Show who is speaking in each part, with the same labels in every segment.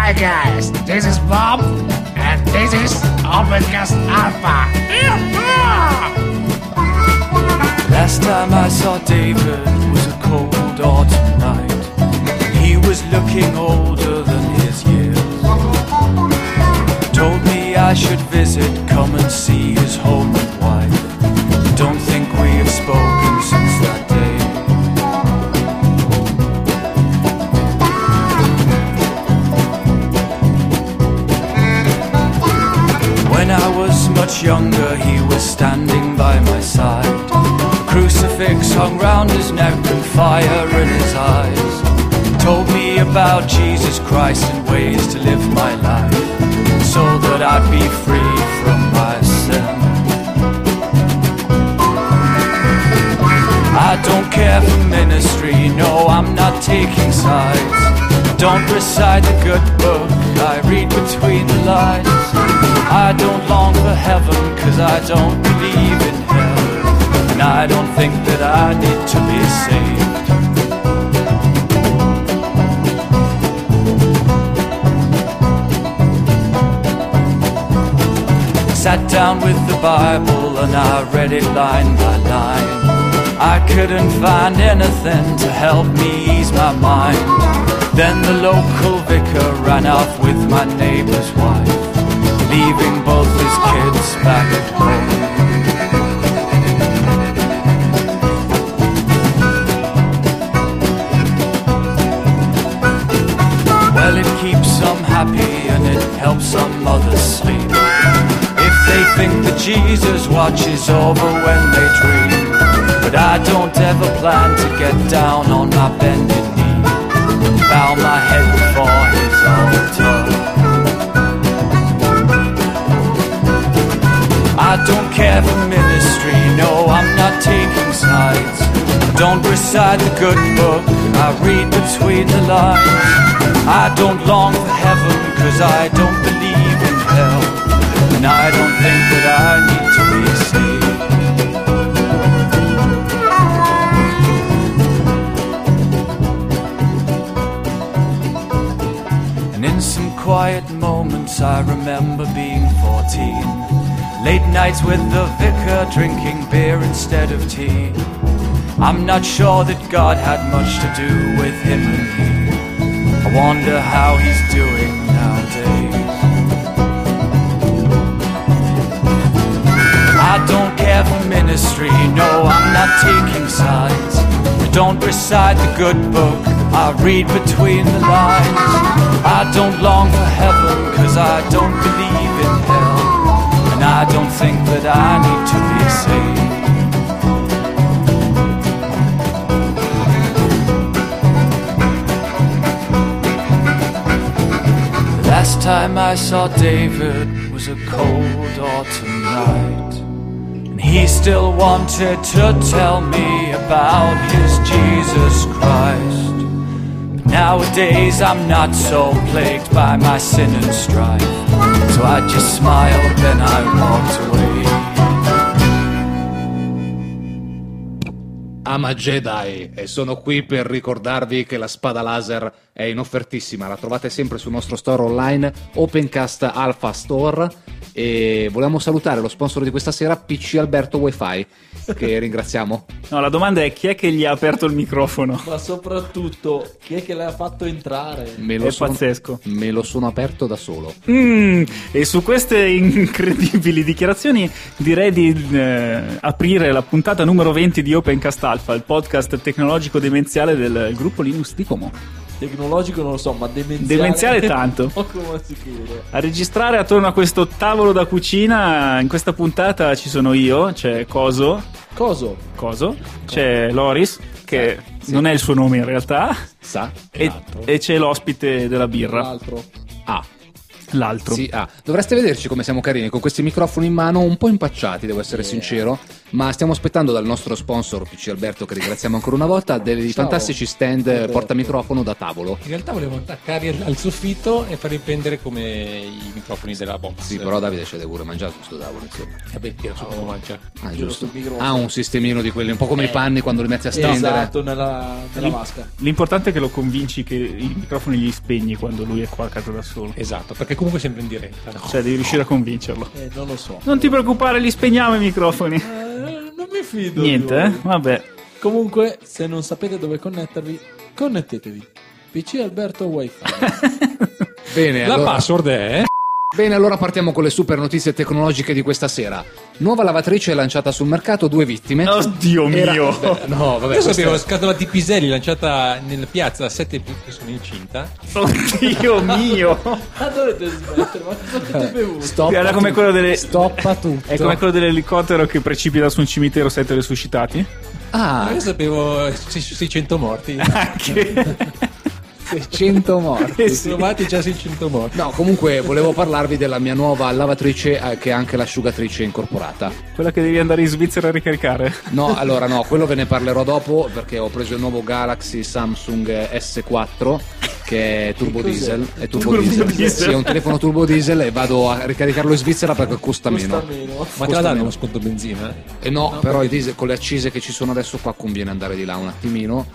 Speaker 1: Hi guys, this is Bob, and this is Opencast Alpha.
Speaker 2: Last time I saw David was a cold autumn night. He was looking older than his years. Told me I should visit, come and see his home and wife. Don't think we have spoken since that day. When I was much younger, he was standing by my side. A crucifix hung round his neck and fire in his eyes. Told me about Jesus Christ and ways to live my life, so that I'd be free from my sin. I don't care for ministry, no, I'm not taking sides. Don't recite the good book, I read between the lines. I don't long for heaven, cause I don't believe in hell, and I don't think that I need to be saved. Sat down with the Bible and I read it line by line. I couldn't find anything to help me ease my mind. Then the local vicar ran off with my neighbor's wife, leaving both his kids back at home. Well, it keeps some happy and it helps some others sleep. They think that Jesus watches over when they dream, but I don't ever plan to get down on my bended knee, bow my head before his altar. I don't care for ministry, no, I'm not taking sides. Don't recite the good book, I read between the lines. I don't long for heaven, cause I don't believe in hell, and I don't think that I need to be saved. And in some quiet moments I remember being 14. Late nights with the vicar, drinking beer instead of tea. I'm not sure that God had much to do with him and me. I wonder how he's doing nowadays. I don't care for ministry, no, I'm not taking sides. I don't recite the good book, I read between the lines. I don't long for heaven, cause I don't believe in hell, and I don't think that I need to be saved. The last time I saw David was a cold autumn night. He still wanted to tell me about his Jesus Christ. But nowadays I'm not so plagued by my sin and strife, so I just smiled and I walked away.
Speaker 3: Ama Jedi, e sono qui per ricordarvi che la spada laser è in offertissima, la trovate sempre sul nostro store online Opencast Alpha Store. E volevamo salutare lo sponsor di questa sera, PC Alberto Wi-Fi, che ringraziamo.
Speaker 4: No, la domanda è: chi è che gli ha aperto il microfono?
Speaker 5: Ma soprattutto, chi è che l'ha fatto entrare?
Speaker 4: Pazzesco.
Speaker 3: Me lo sono aperto da solo.
Speaker 4: E su queste incredibili dichiarazioni direi di aprire la puntata numero 20 di Opencast Alpha, il podcast tecnologico demenziale del gruppo Linux di Como.
Speaker 5: Tecnologico non lo so, ma
Speaker 4: demenziale tanto.
Speaker 5: Poco ma sicuro.
Speaker 4: A registrare attorno a questo tavolo da cucina in questa puntata ci sono io, c'è Coso, c'è Loris, che
Speaker 5: sì,
Speaker 4: non è il suo nome in realtà,
Speaker 3: Sa,
Speaker 4: e c'è l'ospite della birra.
Speaker 5: L'altro.
Speaker 4: l'altro.
Speaker 3: Sì, dovreste vederci come siamo carini con questi microfoni in mano, un po' impacciati, devo essere sincero, ma stiamo aspettando dal nostro sponsor PC Alberto, che ringraziamo ancora una volta, dei fantastici stand portamicrofono da tavolo.
Speaker 6: In realtà volevo attaccarli al soffitto e farli pendere come i microfoni della box.
Speaker 3: Sì, però Davide c'è pure mangiato questo tavolo, insomma.
Speaker 6: Vabbè, tira su come mangia.
Speaker 3: Ah, giusto. Un sistemino di quelli, un po' come i panni quando li metti a stendere.
Speaker 5: Esatto, nella vasca.
Speaker 4: L'importante è che lo convinci che i microfoni li spegni quando lui è qua a casa da solo.
Speaker 6: Esatto, perché comunque è sempre in diretta. No?
Speaker 4: Cioè, devi riuscire a convincerlo.
Speaker 5: Non lo so.
Speaker 4: Non ti preoccupare, li spegniamo i microfoni.
Speaker 5: Non mi fido.
Speaker 4: Niente, Vabbè.
Speaker 5: Comunque, se non sapete dove connettervi, connettetevi. PC Alberto Wi-Fi.
Speaker 3: Bene,
Speaker 6: La
Speaker 3: allora,
Speaker 6: password è...
Speaker 3: bene, allora partiamo con le super notizie tecnologiche di questa sera. Nuova lavatrice lanciata sul mercato, 2 vittime.
Speaker 4: Oddio mio.
Speaker 3: No, vabbè,
Speaker 6: Io
Speaker 3: questa
Speaker 6: sapevo
Speaker 3: è-
Speaker 6: la scatola di Piselli lanciata nella piazza da 7 persone incinta.
Speaker 4: Oddio mio.
Speaker 5: Ma dovete smettere, ma cosa avete bevuto?
Speaker 4: Era come quello delle...
Speaker 1: Stoppa tutto.
Speaker 4: È come quello dell'elicottero che precipita su un cimitero 7 resuscitati.
Speaker 6: Io sapevo 600 morti.
Speaker 4: Anche.
Speaker 3: 600 morti.
Speaker 4: Sì.
Speaker 6: Trovati già 600 morti.
Speaker 3: No, comunque volevo parlarvi della mia nuova lavatrice che ha anche l'asciugatrice incorporata.
Speaker 4: Quella che devi andare in Svizzera a ricaricare.
Speaker 3: No, allora no, quello ve ne parlerò dopo perché ho preso il nuovo Galaxy Samsung S4 che è turbo diesel. È turbo diesel. Sì, è un telefono turbo diesel e vado a ricaricarlo in Svizzera perché costa meno.
Speaker 6: Ma te la danno uno sconto benzina?
Speaker 3: E no, però il diesel, con le accise che ci sono adesso qua conviene andare di là un attimino.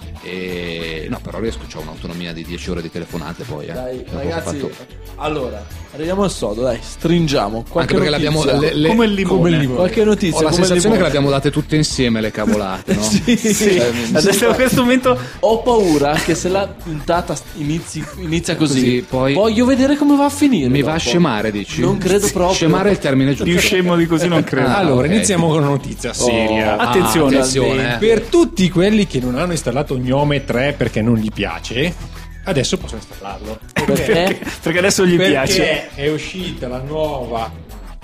Speaker 3: E no, però riesco, c'ho un'autonomia di 10 ore di telefonate poi.
Speaker 5: Dai,
Speaker 3: Dopo che ho
Speaker 5: ragazzi,
Speaker 3: fatto-
Speaker 5: allora, arriviamo al sodo, dai, stringiamo. Qualche
Speaker 3: Anche perché
Speaker 5: notizia.
Speaker 3: l'abbiamo
Speaker 4: Come il limone.
Speaker 5: Qualche notizia.
Speaker 3: Ho la
Speaker 5: come
Speaker 3: sensazione che
Speaker 5: limone.
Speaker 3: le abbiamo date tutte insieme le cavolate, no?
Speaker 5: Sì.
Speaker 4: Adesso in questo momento
Speaker 5: Ho paura che se la puntata inizia così,
Speaker 3: Così, poi-
Speaker 5: voglio vedere come va a finire.
Speaker 3: Mi
Speaker 5: dopo.
Speaker 3: va a scemare, dici?
Speaker 5: Non credo proprio.
Speaker 3: Scemare è il termine giusto.
Speaker 4: più scemo di così non credo.
Speaker 6: Allora,
Speaker 3: ok.
Speaker 6: iniziamo con una notizia seria.
Speaker 4: Attenzione.
Speaker 3: attenzione.
Speaker 6: Per tutti quelli che non hanno installato Gnome 3 perché non gli piace, adesso possono installarlo.
Speaker 5: Perché?
Speaker 4: Perché adesso gli
Speaker 6: Perché
Speaker 4: piace.
Speaker 6: è uscita la nuova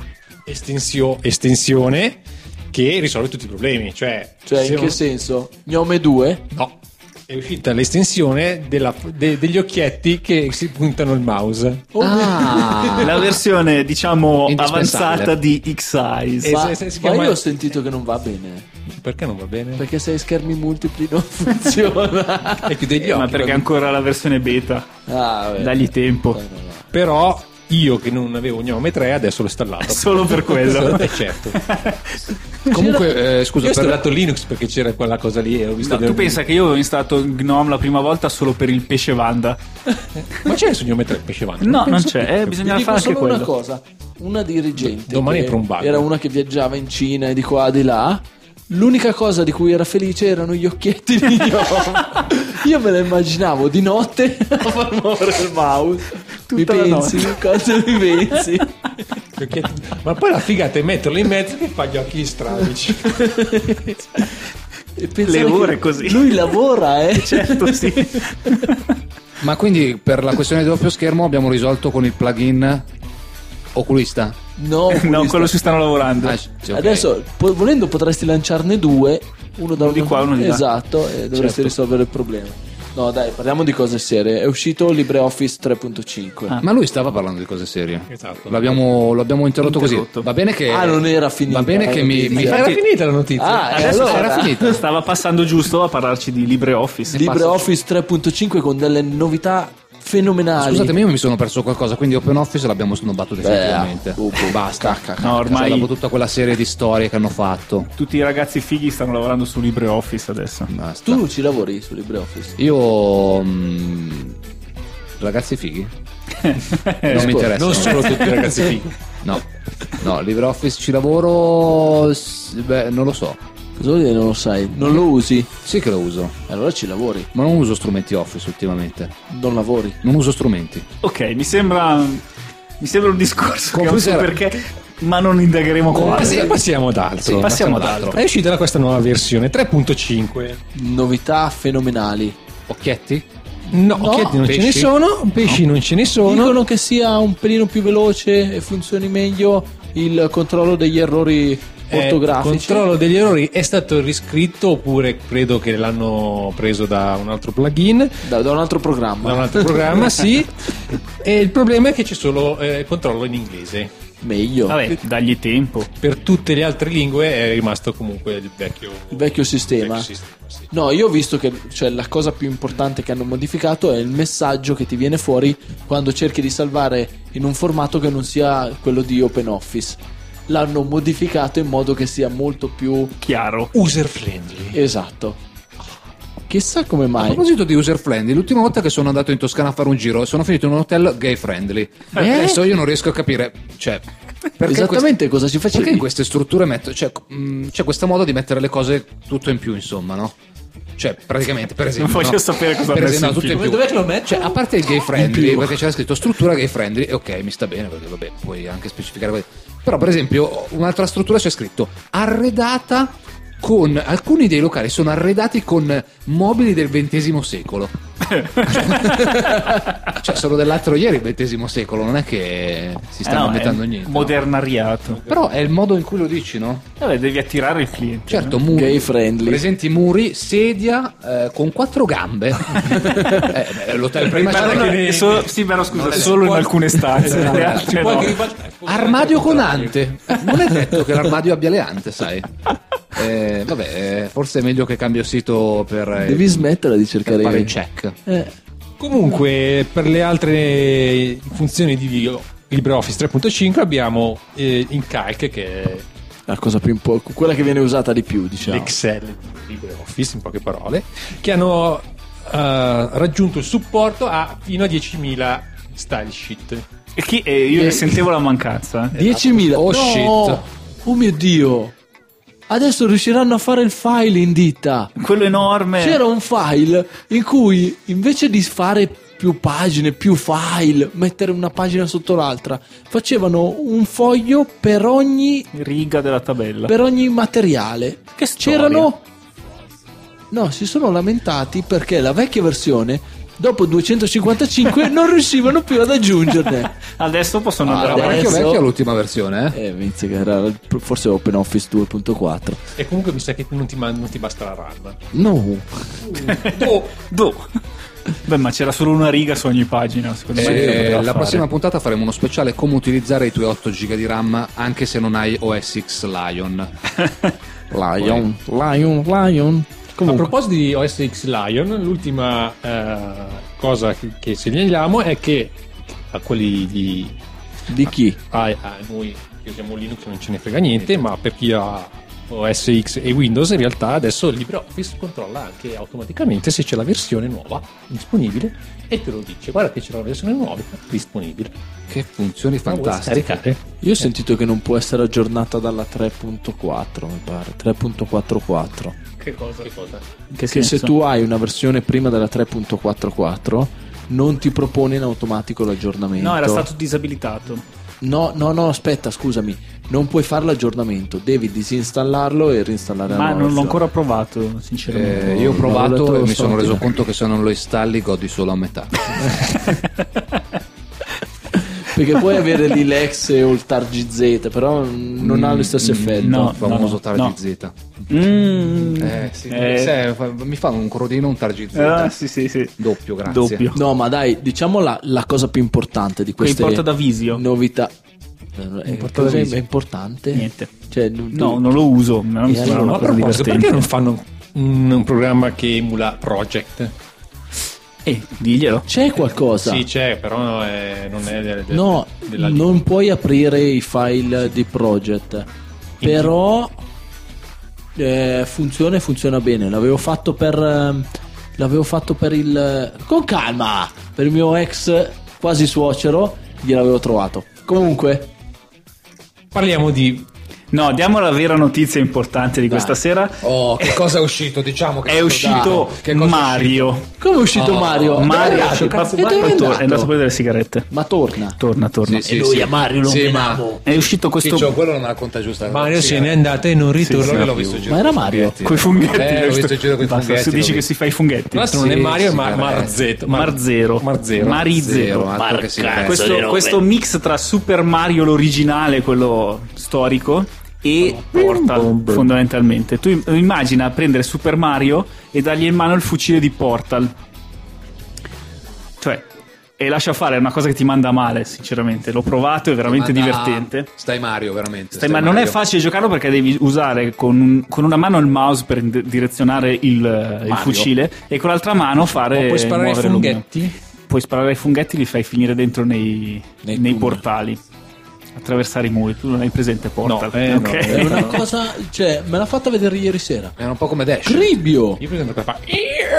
Speaker 6: estensione che risolve tutti i problemi. Cioè
Speaker 5: Cioè,
Speaker 6: se
Speaker 5: in che
Speaker 6: non-
Speaker 5: senso? Gnome 2?
Speaker 6: No. È uscita l'estensione degli occhietti che si puntano il mouse.
Speaker 3: Ah,
Speaker 4: La versione, diciamo,
Speaker 3: Indispensabile.
Speaker 4: avanzata di X-Eyes.
Speaker 5: Ma,
Speaker 6: si
Speaker 5: ma
Speaker 6: chiama-
Speaker 5: io ho sentito che non va bene.
Speaker 6: Perché non va bene?
Speaker 5: Perché se hai schermi multipli non funziona.
Speaker 6: E chiude gli occhi.
Speaker 4: Ma perché è ancora la versione beta.
Speaker 5: Ah, vabbè.
Speaker 4: Dagli tempo.
Speaker 6: Però io che non avevo Gnome 3 adesso l'ho installato.
Speaker 4: Solo per quello.
Speaker 6: Certo.
Speaker 3: comunque, scusa,
Speaker 6: Io ho
Speaker 3: per...
Speaker 6: installato Linux perché c'era quella cosa lì e ho visto
Speaker 4: No, tu pensa che io ho installato GNOME la prima volta solo per il pesce Wanda?
Speaker 6: Ma c'è su Gnome 3 pesce Wanda?
Speaker 4: No, non
Speaker 6: penso
Speaker 4: c'è.
Speaker 6: che-
Speaker 5: Ti
Speaker 4: Bisogna
Speaker 5: dico
Speaker 4: fare anche
Speaker 5: solo una
Speaker 4: quello.
Speaker 5: cosa. Una dirigente
Speaker 6: Domani
Speaker 5: che
Speaker 6: è per un bug.
Speaker 5: era una che viaggiava in Cina e di qua e di là. L'unica cosa di cui era felice erano gli occhietti di Gnome. Io me la immaginavo di notte a far muovere il mouse.
Speaker 4: Tutta
Speaker 5: mi
Speaker 4: la
Speaker 5: pensi? Cosa mi pensi?
Speaker 6: Gli occhietti- Ma poi la figata è metterlo in mezzo che fa gli occhi strabici.
Speaker 5: E pensare
Speaker 4: Le ore
Speaker 5: che
Speaker 4: così.
Speaker 5: Lui lavora,
Speaker 4: Certo, sì.
Speaker 3: Ma quindi per la questione del doppio schermo abbiamo risolto con il plugin oculista?
Speaker 5: No,
Speaker 4: No, quello ci stanno lavorando.
Speaker 3: Ah, sì, ok.
Speaker 5: Adesso, volendo, potresti lanciarne due, uno da
Speaker 4: Uno di qua, uno di là.
Speaker 5: Esatto, e dovresti
Speaker 6: Certo.
Speaker 5: risolvere il problema. No, dai, parliamo di cose serie. È uscito LibreOffice 3.5.
Speaker 3: Ma lui stava parlando di cose serie.
Speaker 6: Esatto.
Speaker 3: L'abbiamo interrotto così.
Speaker 4: Interrotto.
Speaker 3: Va bene che
Speaker 5: Non era finita.
Speaker 3: Va bene che mi
Speaker 6: Era finita la notizia.
Speaker 5: Ah, e
Speaker 3: Adesso
Speaker 5: allora
Speaker 3: era finita.
Speaker 4: Stava passando giusto a parlarci di LibreOffice.
Speaker 5: LibreOffice 3.5 con delle novità fenomenali.
Speaker 3: Scusatemi, io mi sono perso qualcosa, quindi OpenOffice l'abbiamo snobbato definitivamente. Basta.
Speaker 4: No, ormai
Speaker 3: Dopo tutta quella serie di storie che hanno fatto.
Speaker 4: tutti i ragazzi fighi stanno lavorando su LibreOffice adesso.
Speaker 3: Basta.
Speaker 5: Tu ci lavori su LibreOffice?
Speaker 3: Io ragazzi fighi? Non mi interessa.
Speaker 6: Non solo tutti i ragazzi fighi.
Speaker 3: No, LibreOffice ci lavoro. Beh, non lo so.
Speaker 5: Cosa vuol dire non lo sai? Non lo usi?
Speaker 3: Sì che lo uso,
Speaker 5: Allora ci lavori.
Speaker 3: ma non uso strumenti Office ultimamente.
Speaker 5: Non lavori.
Speaker 3: Non uso strumenti.
Speaker 4: Ok, mi sembra un discorso che non so
Speaker 3: Computer-
Speaker 4: perché, ma non indagheremo qua.
Speaker 6: Passiamo ad altro.
Speaker 3: Sì,
Speaker 4: Passiamo ad altro.
Speaker 6: È uscita questa nuova versione 3.5.
Speaker 5: Novità fenomenali.
Speaker 3: Occhietti?
Speaker 6: No, occhietti non ce ne
Speaker 3: pesci?
Speaker 6: sono, pesci non ce ne sono.
Speaker 5: Dicono che sia un pelino più veloce e funzioni meglio il controllo degli errori
Speaker 6: Il
Speaker 5: ortografici.
Speaker 6: controllo degli errori è stato riscritto oppure credo che l'hanno preso da un altro plugin,
Speaker 5: Da un altro programma.
Speaker 6: da un altro programma, sì. E il problema è che c'è solo controllo in inglese.
Speaker 5: Meglio.
Speaker 4: Vabbè, dagli tempo.
Speaker 6: Per tutte le altre lingue è rimasto comunque il
Speaker 5: vecchio sistema.
Speaker 6: sì.
Speaker 5: No, io ho visto che la cosa più importante che hanno modificato è il messaggio che ti viene fuori quando cerchi di salvare in un formato che non sia quello di OpenOffice. L'hanno modificato in modo che sia molto più
Speaker 4: Chiaro.
Speaker 6: User friendly.
Speaker 5: esatto. Chissà come
Speaker 3: A
Speaker 5: mai.
Speaker 3: proposito di user friendly, l'ultima volta che sono andato in Toscana a fare un giro sono finito in un hotel gay friendly. Adesso io non riesco a capire, cioè, perché
Speaker 5: Esattamente cosa ci
Speaker 3: perché in
Speaker 5: facevi?
Speaker 3: queste strutture c'è questo modo di mettere le cose tutto in più, insomma, no? Cioè, praticamente, per esempio,
Speaker 4: Non voglio sapere cosa
Speaker 3: per
Speaker 4: ha
Speaker 3: esempio,
Speaker 4: messo
Speaker 3: tutto
Speaker 4: in
Speaker 3: in più.
Speaker 5: Dov'è che lo metti?
Speaker 3: Cioè, a parte il gay friendly,
Speaker 5: più.
Speaker 3: perché c'era scritto struttura gay friendly, e ok, mi sta bene, perché vabbè, puoi anche specificare quello. Però, per esempio, un'altra struttura c'è scritto arredata con alcuni dei locali sono arredati con mobili del XX secolo. Cioè, sono dell'altro ieri il XX secolo, non è che si stanno
Speaker 4: no,
Speaker 3: inventando
Speaker 4: è
Speaker 3: niente. No?
Speaker 4: modernariato.
Speaker 3: Però è il modo in cui lo dici, no?
Speaker 4: Vabbè, devi attirare il cliente.
Speaker 3: Certo, muri,
Speaker 5: Gay friendly.
Speaker 3: presenti muri, sedia con 4 gambe. L'hotel prima
Speaker 4: Ma
Speaker 3: c'era
Speaker 4: non
Speaker 3: che-
Speaker 4: è- sì, però scusa, solo in alcune stanze. Le altre no.
Speaker 3: armadio con ante. Non è detto che l'armadio abbia le ante, sai. Forse è meglio che cambio sito per
Speaker 5: Devi smettere di
Speaker 3: per
Speaker 5: cercare
Speaker 3: fare il check.
Speaker 6: Comunque, per le altre funzioni di LibreOffice 3.5 abbiamo in Calc, che è
Speaker 5: la cosa più quella che viene usata di più, diciamo.
Speaker 6: l'Excel di LibreOffice, in poche parole, che hanno raggiunto il supporto fino a 10.000 style sheet.
Speaker 4: E io ne sentivo la mancanza.
Speaker 5: 10.000.
Speaker 3: Oh,
Speaker 5: no!
Speaker 3: shit.
Speaker 5: Oh mio Dio. Adesso riusciranno a fare il file in ditta.
Speaker 4: Quello enorme.
Speaker 5: C'era un file in cui invece di fare più pagine, più file, mettere una pagina sotto l'altra, facevano un foglio per ogni
Speaker 4: riga della tabella.
Speaker 5: materiale.
Speaker 4: Che storia.
Speaker 5: C'erano. No, si sono lamentati perché la vecchia versione dopo 255 non riuscivano più ad aggiungerne.
Speaker 4: Adesso possono andare
Speaker 5: Adesso-
Speaker 4: avanti.
Speaker 3: Parecchio vecchia l'ultima versione, eh?
Speaker 5: Inizia che era forse OpenOffice 2.4.
Speaker 6: E comunque mi sa che non ti basta la RAM.
Speaker 5: No.
Speaker 4: Beh, ma c'era solo una riga su ogni pagina. Secondo me si poteva
Speaker 3: La
Speaker 4: fare.
Speaker 3: prossima puntata faremo uno speciale come utilizzare i tuoi 8 GB di RAM anche se non hai OS X Lion.
Speaker 5: Lion.
Speaker 6: A proposito di OS X Lion, l'ultima cosa che segnaliamo è che a quelli
Speaker 5: Di chi?
Speaker 6: a noi che usiamo Linux non ce ne frega niente, ma per chi ha OS X e Windows in realtà adesso LibreOffice controlla anche automaticamente se c'è la versione nuova disponibile e te lo dice: guarda che c'è la versione nuova disponibile.
Speaker 3: Che funzioni
Speaker 6: La vuoi
Speaker 3: fantastiche.
Speaker 6: scaricare?
Speaker 5: Io ho sentito che non può essere aggiornata dalla 3.4, mi pare. 3.44.
Speaker 6: Che cosa?
Speaker 5: Che se tu hai una versione prima della 3.44 non ti propone in automatico l'aggiornamento.
Speaker 4: No, era stato disabilitato.
Speaker 5: No, aspetta, scusami. Non puoi fare l'aggiornamento, devi disinstallarlo e reinstallare la
Speaker 4: Ma
Speaker 5: nuova
Speaker 4: non l'ho
Speaker 5: versione.
Speaker 4: ancora provato, sinceramente.
Speaker 3: Io ho provato
Speaker 5: l'ho
Speaker 3: e mi
Speaker 5: letto
Speaker 3: sono reso
Speaker 5: stamattina.
Speaker 3: conto che se non lo installi godi solo a metà.
Speaker 5: Perché puoi avere l'Ilex o il Targz, però non ha lo stesso effetto.
Speaker 4: no.
Speaker 3: Il famoso
Speaker 4: no.
Speaker 3: Targz.
Speaker 4: Sì.
Speaker 3: Mi fanno un crodino, un Targz.
Speaker 4: Sì.
Speaker 3: Doppio, grazie.
Speaker 4: Doppio.
Speaker 5: No, ma dai, diciamo la cosa più importante di
Speaker 4: Che
Speaker 5: queste
Speaker 4: importa da Visio?
Speaker 5: novità.
Speaker 4: Importa
Speaker 5: Cosa
Speaker 4: da
Speaker 5: è
Speaker 4: Visio.
Speaker 5: importante?
Speaker 4: Niente.
Speaker 5: Cioè,
Speaker 4: No, non lo uso. Non mi sembra
Speaker 5: allora,
Speaker 4: una
Speaker 6: Ma a
Speaker 4: cosa
Speaker 6: proposito,
Speaker 4: divertente.
Speaker 6: perché non fanno un programma che emula Project?
Speaker 4: Diglielo.
Speaker 5: C'è qualcosa?
Speaker 6: Sì, c'è, però non è
Speaker 5: No,
Speaker 6: della
Speaker 5: non puoi aprire i file di project, però funziona bene. L'avevo fatto per il con calma, per il mio ex quasi suocero, gliel'avevo trovato. Comunque,
Speaker 6: Parliamo di
Speaker 4: No, diamo la vera notizia importante di questa sera.
Speaker 3: Oh, che cosa è uscito? Diciamo che
Speaker 4: È uscito
Speaker 3: Che cosa è
Speaker 4: Mario.
Speaker 5: come è uscito Mario?
Speaker 4: Mario
Speaker 5: Dove è andato?
Speaker 4: cazzo,
Speaker 5: E dove è
Speaker 4: è
Speaker 5: andato?
Speaker 4: andato a prendere le sigarette.
Speaker 5: Ma torna.
Speaker 4: Torna.
Speaker 3: Sì, sì.
Speaker 5: Mario lo
Speaker 3: Sì,
Speaker 5: menavo.
Speaker 4: È uscito questo
Speaker 3: Ciccio, quello non ha conta giusta.
Speaker 6: Mario se n'è andato e non ritorna
Speaker 3: Quello l'ho
Speaker 6: più.
Speaker 3: visto girare.
Speaker 5: Ma era Mario?
Speaker 4: coi funghetti.
Speaker 3: L'ho visto in giro con i
Speaker 4: Basta,
Speaker 3: funghetti.
Speaker 4: se dici
Speaker 3: l'ho
Speaker 4: che si fa i funghetti.
Speaker 6: Tra l'altro non è
Speaker 3: Sì,
Speaker 6: Mario,
Speaker 3: sì,
Speaker 6: ma
Speaker 3: sì,
Speaker 6: Marzero.
Speaker 4: Marzero. Marizero.
Speaker 3: altro che si vede.
Speaker 4: Questo mix tra Super Mario l'originale, quello storico, e Portal, fondamentalmente. Tu immagina prendere Super Mario e dargli in mano il fucile di Portal. Cioè, e lascia fare, è una cosa che ti manda male, sinceramente. L'ho provato, è veramente divertente.
Speaker 3: Stai Mario, veramente.
Speaker 4: Ma non è facile giocarlo perché devi usare con una mano il mouse per direzionare il fucile e con l'altra mano fare.
Speaker 6: Ma puoi sparare ai
Speaker 4: muovere l'omino.
Speaker 6: funghetti?
Speaker 4: Puoi sparare ai funghetti, li fai finire dentro nei
Speaker 6: tunnel.
Speaker 4: portali. Attraversare i muri. Tu non hai presente Portal?
Speaker 6: No,
Speaker 4: Ok.
Speaker 5: È una cosa, cioè, me l'ha fatta vedere ieri sera.
Speaker 3: Era un po' come Dash.
Speaker 5: Cribbio!
Speaker 6: Io presento che fa.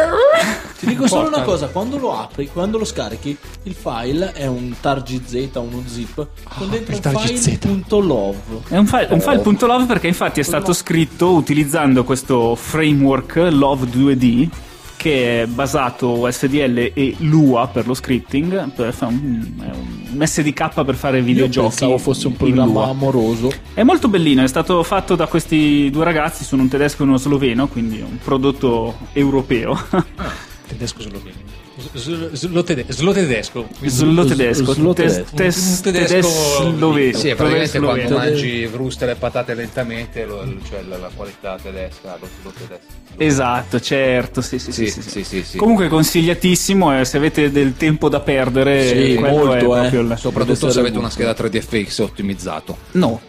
Speaker 5: Ti dico solo una cosa, quando lo apri, quando lo scarichi, il file è un targz, uno zip, con dentro un file .love.
Speaker 4: È un file .love perché infatti è stato scritto utilizzando questo framework Love 2D che è basato SDL e Lua per lo scripting, è un SDK per fare videogiochi.
Speaker 5: Io pensavo fosse un
Speaker 4: in
Speaker 5: programma
Speaker 4: Lua.
Speaker 5: amoroso.
Speaker 4: È molto bellino, è stato fatto da questi due ragazzi, sono un tedesco e uno sloveno, quindi è un prodotto europeo.
Speaker 6: Tedesco sloveno. Slo tedesco.
Speaker 4: Sullo tedesco,
Speaker 5: Sullo
Speaker 4: tedesco sloveno.
Speaker 3: Sì, praticamente quando
Speaker 5: sloveno.
Speaker 3: mangi fruste le patate lentamente, cioè la qualità tedesca, lo tedesco.
Speaker 4: Esatto, certo, sì.
Speaker 3: Sì.
Speaker 4: Comunque consigliatissimo, se avete del tempo da perdere,
Speaker 5: Sì,
Speaker 4: quello
Speaker 5: molto,
Speaker 4: è proprio il...
Speaker 3: Soprattutto se avete una scheda 3DFX ottimizzato.
Speaker 4: No,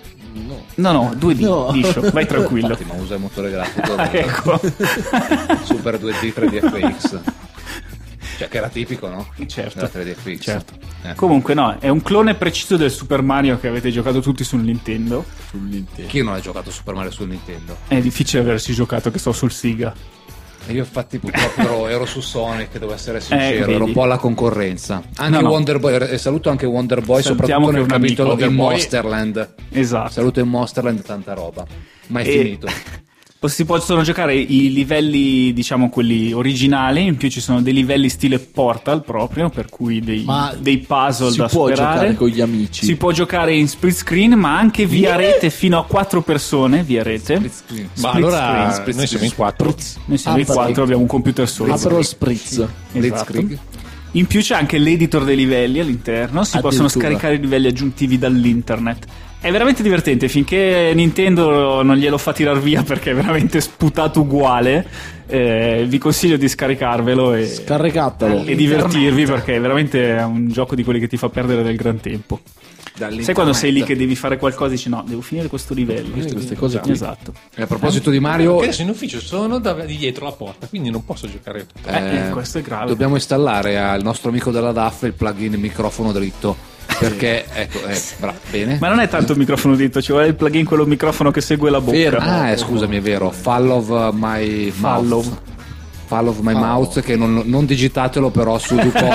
Speaker 4: 2D,
Speaker 5: No.
Speaker 4: liscio, vai tranquillo.
Speaker 3: Infatti, ma usa il motore grafico
Speaker 4: Ecco,
Speaker 3: Super 2D 3DFX. Cioè che era tipico, no?
Speaker 4: certo.
Speaker 3: Della 3DFX.
Speaker 4: Certo. Comunque no, è un clone preciso del Super Mario che avete giocato tutti sul Nintendo.
Speaker 3: Chi non ha giocato Super Mario sul Nintendo?
Speaker 4: È difficile averci giocato, che so, sul Sega.
Speaker 3: E io infatti purtroppo ero su Sonic, devo essere sincero,
Speaker 4: vedi.
Speaker 3: ero un po' alla concorrenza. Anche
Speaker 4: No.
Speaker 3: Wonder Boy, e saluto anche Wonder Boy,
Speaker 4: Salutiamo
Speaker 3: soprattutto
Speaker 4: che
Speaker 3: nel
Speaker 4: è un amico.
Speaker 3: capitolo di
Speaker 6: Wonder Boy.
Speaker 3: Monsterland.
Speaker 4: Esatto.
Speaker 3: Saluto in Monsterland, tanta roba. Ma è
Speaker 4: E-
Speaker 3: finito.
Speaker 4: Si possono giocare i livelli, diciamo, quelli originali, in più ci sono dei livelli stile Portal proprio, per cui dei puzzle
Speaker 5: si
Speaker 4: da
Speaker 5: può
Speaker 4: superare.
Speaker 5: giocare con gli amici.
Speaker 4: Si può giocare in split screen, ma anche via rete fino a 4 persone via rete.
Speaker 6: Ma
Speaker 4: Split
Speaker 6: allora
Speaker 4: screen.
Speaker 6: noi siamo in 4.
Speaker 4: Noi siamo in 4, abbiamo un computer solo.
Speaker 5: Aperol Spritz.
Speaker 4: Esatto.
Speaker 3: Blitzkrieg.
Speaker 4: In più c'è anche l'editor dei livelli all'interno, si possono
Speaker 5: Addirittura.
Speaker 4: scaricare i livelli aggiuntivi dall'internet. È veramente divertente, finché Nintendo non glielo fa tirar via perché è veramente sputato uguale. Vi consiglio di scaricarvelo
Speaker 5: Caricatelo.
Speaker 4: e divertirvi perché è veramente un gioco di quelli che ti fa perdere del gran tempo. Sai quando sei lì che devi fare qualcosa e dici no, devo finire questo livello.
Speaker 5: Queste cose qui.
Speaker 4: Esatto.
Speaker 3: E a proposito di Mario,
Speaker 6: Adesso in ufficio sono di dietro la porta, quindi non posso giocare tutto.
Speaker 4: Questo è grave.
Speaker 3: dobbiamo installare al nostro amico della DAF il plugin microfono dritto. Perché, ecco, bene.
Speaker 4: Ma non è tanto il microfono dritto, ci vuole il plugin, quello microfono che segue la bocca.
Speaker 5: Fermo.
Speaker 3: Scusami, è vero. Follow my mouth. Follow my mouth, che non digitatelo però su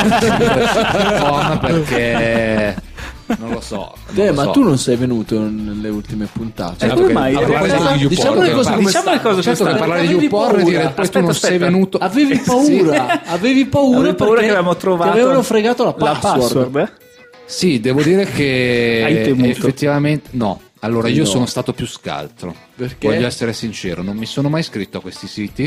Speaker 3: YouPorn perché non lo so.
Speaker 5: Ma tu non sei venuto nelle ultime puntate.
Speaker 4: come mai?
Speaker 5: Diciamo le cose come
Speaker 4: Diciamo le cose
Speaker 3: Certo,
Speaker 4: come
Speaker 3: per
Speaker 4: stanno.
Speaker 3: parlare di
Speaker 5: Avevi
Speaker 3: YouPorn
Speaker 5: paura.
Speaker 3: dire poi tu non sei venuto.
Speaker 5: Avevi paura. Avevi paura perché
Speaker 4: che avevamo trovato
Speaker 5: ti avevano fregato la password.
Speaker 4: eh?
Speaker 3: Sì, devo dire che
Speaker 4: Hai temuto?
Speaker 3: effettivamente no. Allora io
Speaker 5: No.
Speaker 3: sono stato più scaltro.
Speaker 5: Perché?
Speaker 3: Voglio essere sincero, non mi sono mai iscritto a questi siti.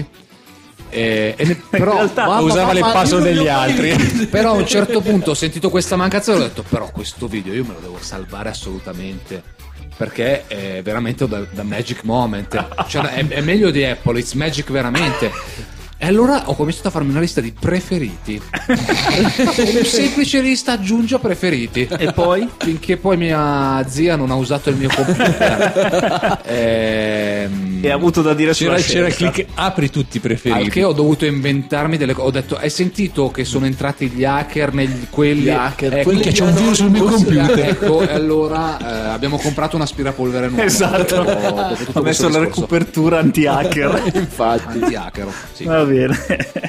Speaker 3: Però,
Speaker 4: realtà
Speaker 6: usava le password degli altri.
Speaker 3: però a un certo punto ho sentito questa mancanza e ho detto però questo video io me lo devo salvare assolutamente perché è veramente da magic moment, cioè, è meglio di Apple, it's magic veramente. E allora ho cominciato a farmi una lista di preferiti. Un semplice lista aggiungi preferiti.
Speaker 4: E poi?
Speaker 3: Finché poi mia zia non ha usato il mio computer.
Speaker 4: E ha avuto da dire
Speaker 6: C'era
Speaker 4: sulla
Speaker 6: il
Speaker 4: scelta.
Speaker 6: click apri tutti i
Speaker 3: Al
Speaker 6: preferiti.
Speaker 3: che ho dovuto inventarmi delle cose. Ho detto: hai sentito che sono entrati gli hacker quelli
Speaker 5: Gli hacker,
Speaker 3: ecco,
Speaker 5: quelli
Speaker 3: che
Speaker 5: che
Speaker 3: c'è un
Speaker 5: hanno
Speaker 3: virus sul mio
Speaker 5: consigliato.
Speaker 3: computer. Ecco, e allora abbiamo comprato un aspirapolvere nuovo.
Speaker 4: Esatto.
Speaker 3: Dopo tutto
Speaker 4: Ho
Speaker 3: questo
Speaker 4: messo la
Speaker 3: discorso.
Speaker 4: copertura anti-hacker.
Speaker 5: Infatti.
Speaker 3: Anti-hacker. Sì.
Speaker 4: Va bene.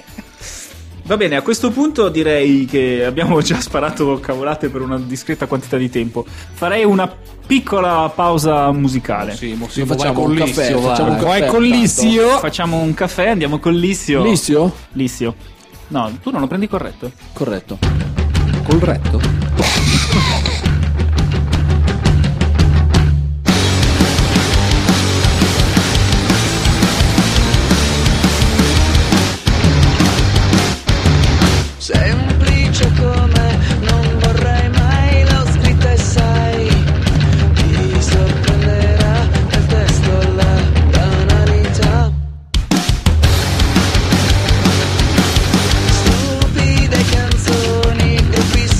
Speaker 4: Va bene, a questo punto direi che abbiamo già sparato cavolate per una discreta quantità di tempo. Farei una piccola pausa musicale.
Speaker 3: Sì,
Speaker 5: Facciamo un caffè. Facciamo un
Speaker 6: Vai
Speaker 5: caffè.
Speaker 6: con Lissio.
Speaker 4: Facciamo un caffè, andiamo con Lissio.
Speaker 5: Lissio?
Speaker 4: Lissio. No, tu non lo prendi corretto?
Speaker 5: Corretto.
Speaker 3: Col retto.
Speaker 7: Semplice come non vorrei mai, l'ho scritta e sai, ti sorprenderà nel testo la banalità. Stupide canzoni, gruppi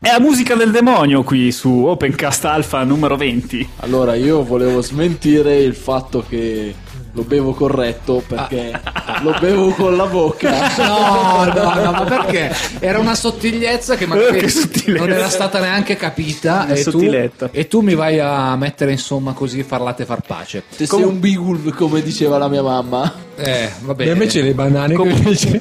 Speaker 4: È la musica del demonio qui su Opencast Alpha numero 20.
Speaker 5: Allora, io volevo smentire il fatto che lo bevo corretto perché lo bevo con la bocca.
Speaker 3: No, ma perché? Era una sottigliezza che magari
Speaker 4: Che sottilezza.
Speaker 3: non era stata neanche capita
Speaker 4: Sottiletta.
Speaker 3: e tu mi vai a mettere insomma così farlate far pace.
Speaker 5: Se sei un beagle, come diceva la mia mamma.
Speaker 3: Vabbè.
Speaker 6: E invece le banane che invece...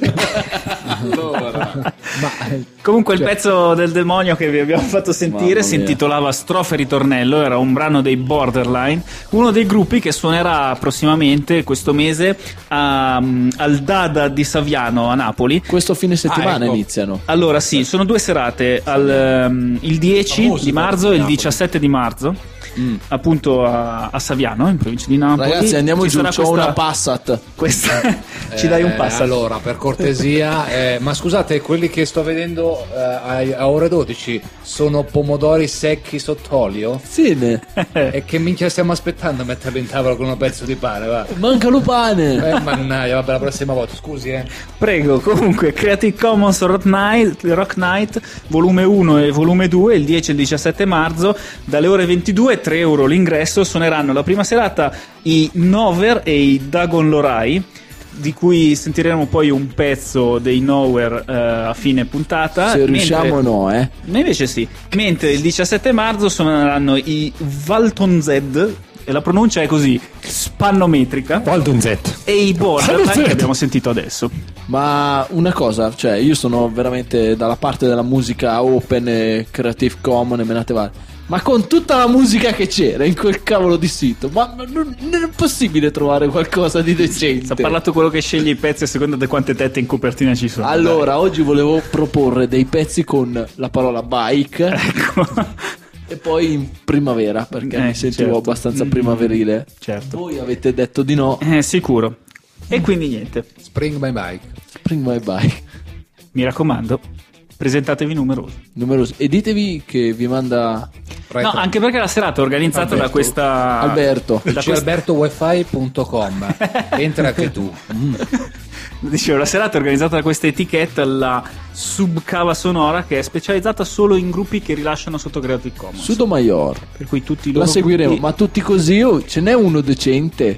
Speaker 4: Comunque il pezzo del demonio che vi abbiamo fatto sentire
Speaker 5: Mamma
Speaker 4: si
Speaker 5: mia.
Speaker 4: intitolava Strofe Ritornello, era un brano dei Borderline, uno dei gruppi che suonerà prossimamente questo mese al Dada di Saviano a Napoli.
Speaker 5: Questo fine settimana
Speaker 6: ecco.
Speaker 5: iniziano.
Speaker 4: Allora sì, sono 2 serate, il 10
Speaker 6: Famoso,
Speaker 4: di marzo e il
Speaker 6: Napoli.
Speaker 4: 17 di marzo, appunto a Saviano, in provincia di Napoli.
Speaker 5: Ragazzi, andiamo
Speaker 4: Ci
Speaker 5: giù,
Speaker 4: sarà
Speaker 5: c'ho una Passat.
Speaker 4: ci dai un passo.
Speaker 3: Allora, per cortesia, ma scusate, quelli che sto vedendo a ore 12 sono pomodori secchi sott'olio?
Speaker 5: Sì, ne.
Speaker 3: E che minchia stiamo aspettando a metterlo in tavola con un pezzo di pane, va?
Speaker 5: Manca lo pane.
Speaker 3: Mannaggia, vabbè, la prossima volta, scusi,
Speaker 4: Prego, comunque Creative Commons Rock Night volume 1 e volume 2 il 10 e il 17 marzo dalle ore 22, 3 euro l'ingresso. Suoneranno la prima serata i Nowhere e i Dagon Lorai, di cui sentiremo poi un pezzo dei Nowhere a fine puntata.
Speaker 5: Se riusciamo no,
Speaker 4: Ma invece sì. Mentre il 17 marzo suoneranno i Valton Z, e la pronuncia è così, spannometrica,
Speaker 6: Waldon Z.
Speaker 4: e i Borderline che abbiamo sentito adesso.
Speaker 5: Ma una cosa, cioè io sono veramente dalla parte della musica open e Creative Commons e menate varie. Ma con tutta la musica che c'era in quel cavolo di sito, ma non è possibile trovare qualcosa di decente.
Speaker 4: Ha parlato quello che sceglie i pezzi a seconda di quante tette in copertina ci sono.
Speaker 5: Allora, oggi volevo proporre dei pezzi con la parola bike
Speaker 4: Ecco.
Speaker 5: e poi in primavera, perché mi sentivo
Speaker 4: certo.
Speaker 5: abbastanza primaverile.
Speaker 4: Certo.
Speaker 5: Voi avete detto di no.
Speaker 4: Sicuro. E quindi niente.
Speaker 3: Spring my bike.
Speaker 5: Bring my bike.
Speaker 4: Mi raccomando, presentatevi numerosi.
Speaker 5: Numerosi. E ditevi che vi manda
Speaker 4: No, anche perché la serata è organizzata da questa
Speaker 5: Alberto.
Speaker 4: da questa-
Speaker 3: albertowifi.com. Entra anche tu.
Speaker 4: Dicevo, la serata è organizzata da questa etichetta, la Subcava Sonora, che è specializzata solo in gruppi che rilasciano sotto Creative Commons.
Speaker 5: Sudo Maior.
Speaker 4: Per cui tutti i loro
Speaker 5: La seguiremo,
Speaker 4: gruppi-
Speaker 5: ma tutti così ce n'è uno decente.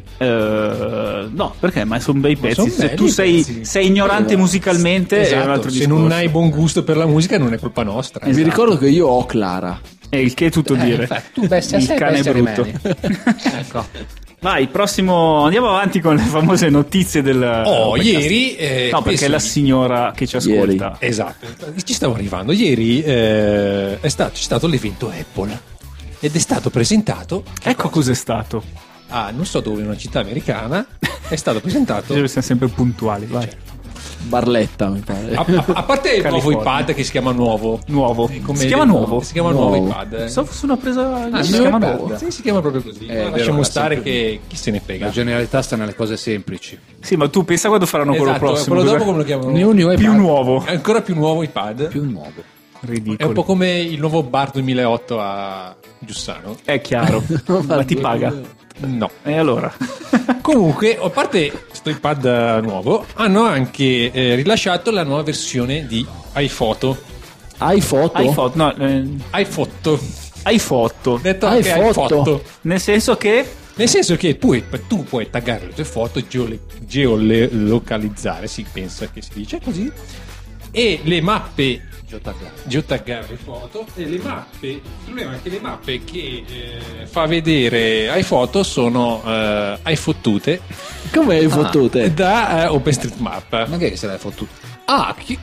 Speaker 4: No, perché? Ma sono bei pezzi.
Speaker 6: sono
Speaker 4: Se
Speaker 6: belli
Speaker 4: tu
Speaker 6: i
Speaker 4: sei,
Speaker 6: pezzi.
Speaker 4: sei ignorante musicalmente, è un altro
Speaker 6: se
Speaker 4: discorso.
Speaker 6: non hai buon gusto per la musica non è colpa nostra.
Speaker 5: Vi ricordo che io ho Clara.
Speaker 4: E il che è tutto dire.
Speaker 3: Tu bestia
Speaker 4: Il
Speaker 3: sei,
Speaker 4: cane
Speaker 3: bestia
Speaker 4: brutto.
Speaker 3: rimani. Ecco.
Speaker 4: Vai, prossimo. Andiamo avanti con le famose notizie del.
Speaker 6: Ieri...
Speaker 4: No, perché è la signora che ci ascolta.
Speaker 6: Esatto, ci stavo arrivando. Ieri c'è stato l'evento Apple ed è stato presentato,
Speaker 4: Ecco cos'è stato.
Speaker 6: non so dove, in una città americana, è stato presentato...
Speaker 4: Siamo sempre puntuali. Vai.
Speaker 5: Barletta, mi pare.
Speaker 6: A parte il nuovo
Speaker 4: California.
Speaker 6: iPad che si chiama nuovo.
Speaker 4: Nuovo.
Speaker 6: Come
Speaker 4: Si chiama nuovo.
Speaker 6: Si chiama nuovo iPad.
Speaker 4: Pensavo fosse una presa.
Speaker 6: Ah,
Speaker 4: si
Speaker 6: il
Speaker 4: chiama
Speaker 6: nuovo
Speaker 4: nuovo.
Speaker 6: iPad. Sì, si chiama proprio così.
Speaker 3: vero,
Speaker 6: Lasciamo
Speaker 3: è
Speaker 6: stare
Speaker 3: sempre
Speaker 6: che chi se ne frega.
Speaker 3: La genialità sta nelle cose semplici.
Speaker 4: Sì, ma tu pensa quando faranno quello
Speaker 6: Esatto,
Speaker 4: prossimo.
Speaker 6: quello
Speaker 4: cosa-
Speaker 6: dopo come lo chiamano?
Speaker 3: New
Speaker 4: Più
Speaker 3: iPad.
Speaker 4: nuovo.
Speaker 6: È ancora più nuovo iPad.
Speaker 3: Più nuovo.
Speaker 4: Ridicolo.
Speaker 6: È un po' come il nuovo Bar 2008 a Giussano.
Speaker 4: È chiaro. Ma ti paga.
Speaker 6: No.
Speaker 4: E allora?
Speaker 6: Comunque, a parte sto iPad nuovo, hanno anche rilasciato la nuova versione di iPhoto.
Speaker 5: Hai foto?
Speaker 4: iPhone, no,
Speaker 6: iPhoto.
Speaker 4: iPhoto.
Speaker 6: Detto anche
Speaker 5: iPhoto.
Speaker 6: iPhoto.
Speaker 4: Nel senso che
Speaker 6: Nel senso che tu puoi taggare le tue foto, geolocalizzare, si pensa che si dice così, e le mappe geotaggare le foto e le mappe. Il problema è che le mappe che fa vedere iPhoto sono iFottute
Speaker 5: Come hai fottute?
Speaker 6: da OpenStreetMap.
Speaker 3: Ma che se l'hai fottuto?
Speaker 5: Chi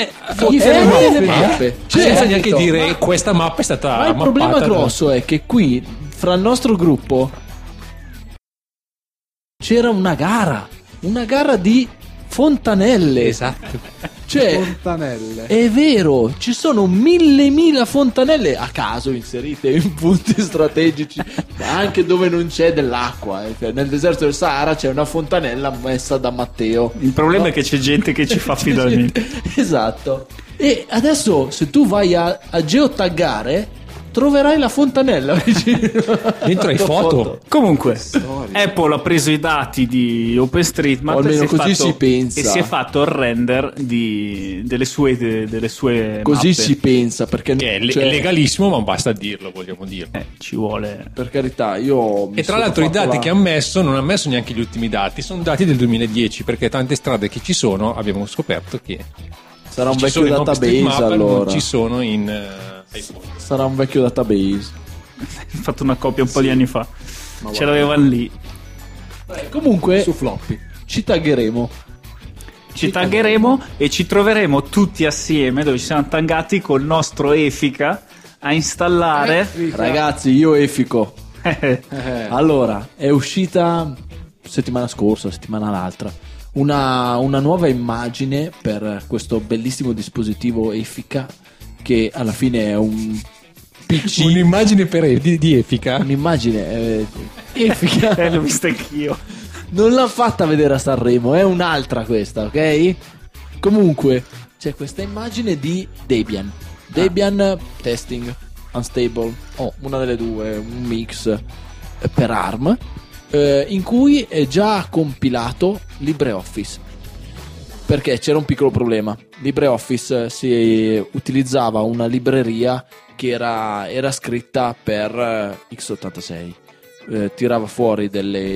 Speaker 5: fa le mappe?
Speaker 6: Senza neanche
Speaker 5: Certo.
Speaker 6: dire questa mappa è stata
Speaker 5: Ma il problema
Speaker 6: mappata da-
Speaker 5: grosso è che qui, fra il nostro gruppo, c'era una gara di fontanelle.
Speaker 3: Esatto.
Speaker 5: Cioè,
Speaker 3: Fontanelle.
Speaker 5: è vero, ci sono mille fontanelle a caso inserite in punti strategici, ma anche dove non c'è dell'acqua. Cioè, nel deserto del Sahara c'è una fontanella messa da Matteo.
Speaker 4: il problema è che c'è gente che ci fa affidamento.
Speaker 5: Esatto. E adesso se tu vai a geotaggare troverai la fontanella vicino.
Speaker 6: Dentro hai foto.
Speaker 4: Comunque, Apple ha preso i dati di OpenStreetMap
Speaker 5: O almeno
Speaker 4: e si è
Speaker 5: così
Speaker 4: fatto-
Speaker 5: si pensa.
Speaker 4: e si è fatto il render delle sue
Speaker 5: Così
Speaker 4: mappe.
Speaker 5: si pensa, perché
Speaker 6: Che è
Speaker 5: cioè,
Speaker 6: legalissimo, ma basta dirlo, vogliamo dirlo.
Speaker 4: Ci vuole.
Speaker 5: per carità, io mi
Speaker 6: E tra
Speaker 5: sono
Speaker 6: l'altro i
Speaker 5: fatto
Speaker 6: dati
Speaker 5: la-
Speaker 6: che ha messo non ha messo neanche gli ultimi dati, sono dati del 2010, perché tante strade che ci sono abbiamo scoperto che
Speaker 5: sarà un
Speaker 6: ci
Speaker 5: vecchio
Speaker 6: sono in
Speaker 5: database
Speaker 6: OpenStreetMap,
Speaker 5: allora.
Speaker 6: non ci sono in iPhone.
Speaker 5: Sarà un vecchio database.
Speaker 4: Ho fatto una copia un po' di anni fa. Ce l'avevano lì.
Speaker 5: Comunque
Speaker 3: Su floppy.
Speaker 5: ci taggeremo.
Speaker 4: Ci taggeremo e ci troveremo tutti assieme dove ci siamo taggati col nostro Effica a installare.
Speaker 5: Ragazzi, io effico. Allora, è uscita settimana scorsa, settimana l'altra, una nuova immagine per questo bellissimo dispositivo Effica, che alla fine è un PC,
Speaker 6: Un'immagine di Effica.
Speaker 5: un'immagine Effica.
Speaker 4: L'ho vista anch'io.
Speaker 5: Non l'ha fatta vedere a Sanremo, è un'altra questa, ok? Comunque, c'è questa immagine di Debian Testing Unstable, una delle due, un mix per ARM, in cui è già compilato LibreOffice. Perché c'era un piccolo problema. LibreOffice si utilizzava una libreria che era scritta per x86, tirava fuori delle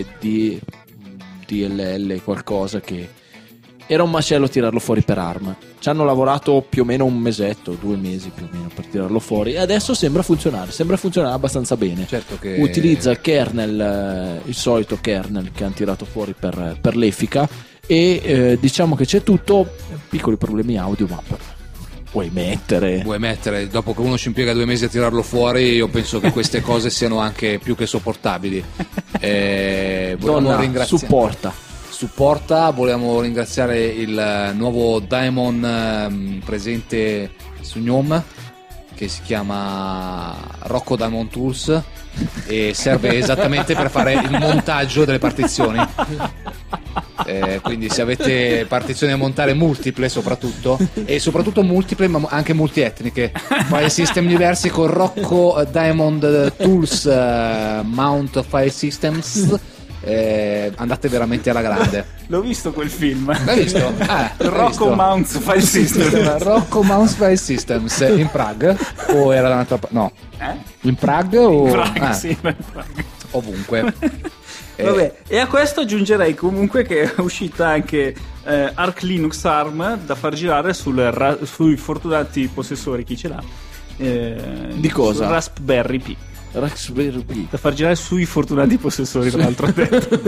Speaker 5: DLL, qualcosa che era un macello tirarlo fuori per ARM. Ci hanno lavorato più o meno un mesetto, 2 mesi più o meno per tirarlo fuori, e adesso sembra funzionare abbastanza bene.
Speaker 3: Certo che
Speaker 5: Utilizza il kernel, il solito kernel che hanno tirato fuori per l'Effica, e diciamo che c'è tutto, piccoli problemi audio, ma vuoi mettere,
Speaker 3: dopo che uno ci impiega 2 mesi a tirarlo fuori, io penso che queste cose siano anche più che sopportabili. Vogliamo
Speaker 5: donna,
Speaker 3: ringraziare supporta, vogliamo ringraziare il nuovo Daemon presente su Gnome, che si chiama Rocco Diamond Tools e serve esattamente per fare il montaggio delle partizioni. Quindi se avete partizioni da montare multiple soprattutto, e soprattutto multiple ma anche multietniche, file system diversi, con Rocco Diamond Tools Mount File Systems, andate veramente alla grande.
Speaker 4: L'ho visto quel film.
Speaker 3: L'hai visto? L'hai
Speaker 4: Rocco
Speaker 3: visto?
Speaker 4: Mounts File System.
Speaker 3: Rocco Mounts File Systems in Prague, o era da un'altra parte? No, in Prague o
Speaker 4: Praga, sì, in Praga.
Speaker 3: ovunque.
Speaker 4: Vabbè, e a questo aggiungerei comunque che è uscita anche Arch Linux ARM da far girare sui fortunati possessori, chi ce l'ha?
Speaker 5: Di cosa?
Speaker 4: Sul Raspberry Pi.
Speaker 5: Raspberry Pi.
Speaker 4: Da far girare sui fortunati possessori, tra l'altro ho detto.